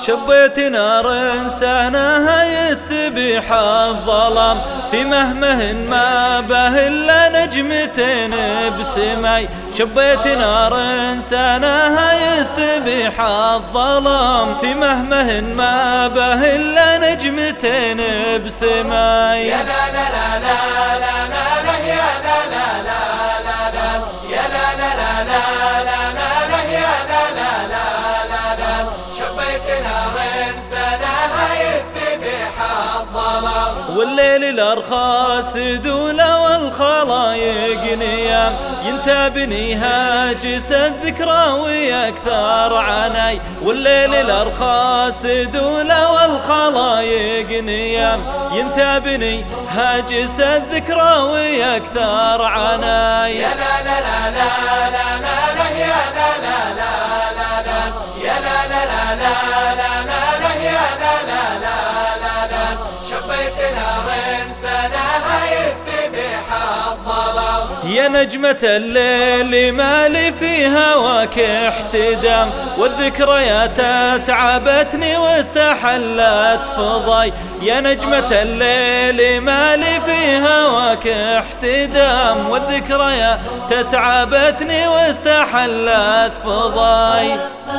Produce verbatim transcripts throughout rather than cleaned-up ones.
شبيت نار سناها يستبيح الظلام في مهمه ما به إلا نجمتين بسماي. شبيت نار سناها يستبيح الظلام في مهمه ما به إلا نجمتين بسماي. يا لا لا لا لا لا لا لا يا لا لا لا لا لا يا لا لا لا لا لا لا لا يا لا لا لا لا لا شبيت نار سناها يستبيح الظلام والليل الأرخاص دولة والخلايق نيام ينتابني هاجس الذكرى ويكثر عناي. والليل الأرخاص دولة والخلايق نيام ينتابني هاجس الذكرى ويكثر عناي. يا لا لا لا لا لا لا لا يا لا لا لا لا لا يا لا لا لا لا لا لا يا لا لا لا لا شبيت نار سناها يستبيح الظلام. يا نجمة الليل ما لي في هواك احتدام والذكريات تعبتني واستحلت فضاي. يا نجمة الليل ما لي في هواك احتدام والذكريات تعبتني واستحلت فضاي.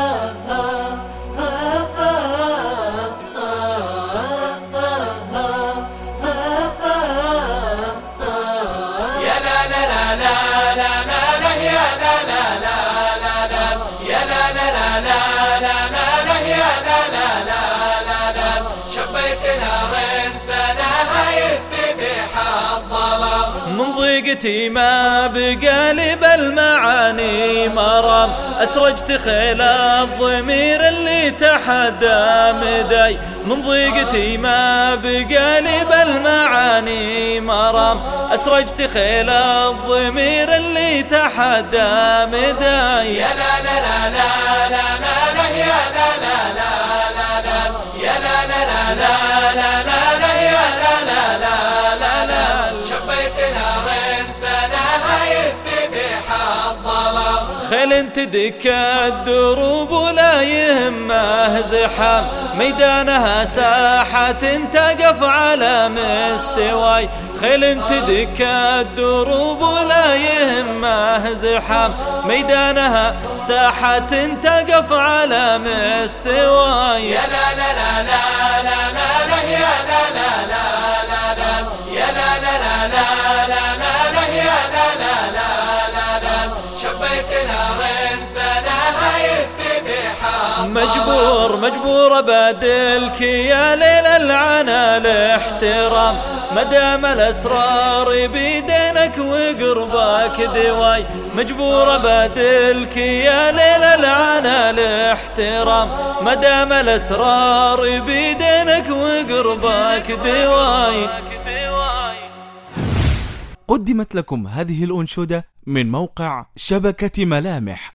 من ضيقتي ما بقالي بالمعاني مرام أسرجت خيل الضمير اللي تحدى مداي. من ضيقتي ما بقالي بالمعاني مرام أسرجت خيل الضمير اللي تحدى مداي. يا لا لا لا لا لا لا يا لا لا لا لا يا لا لا لا لا لا لا يا لا لا لا لا شبيت نار سناها يستبيح الظلام. خيل تدك الدروب ولا يهمه زحام ميدانها ساحة تقف على مستواي. خيل تدك الدروب ولا يهمه زحام ميدانها ساحة تقف على مستواي. يا لا لا لا لا لا لا يا لا لا لا لا يا لا لا لا لا لا يا لا لا لا لا شبيت نار سناها يستبيح مجبور مجبور ابادلك يا ليل العنا الاحترام مدام الاسرار بيدينك وقربك دواي. مجبور ابادلك يا ليل العنا الاحترام مدام الاسرار بيدينك وقربك دواي. قدمت لكم هذه الأنشودة من موقع شبكة ملامح.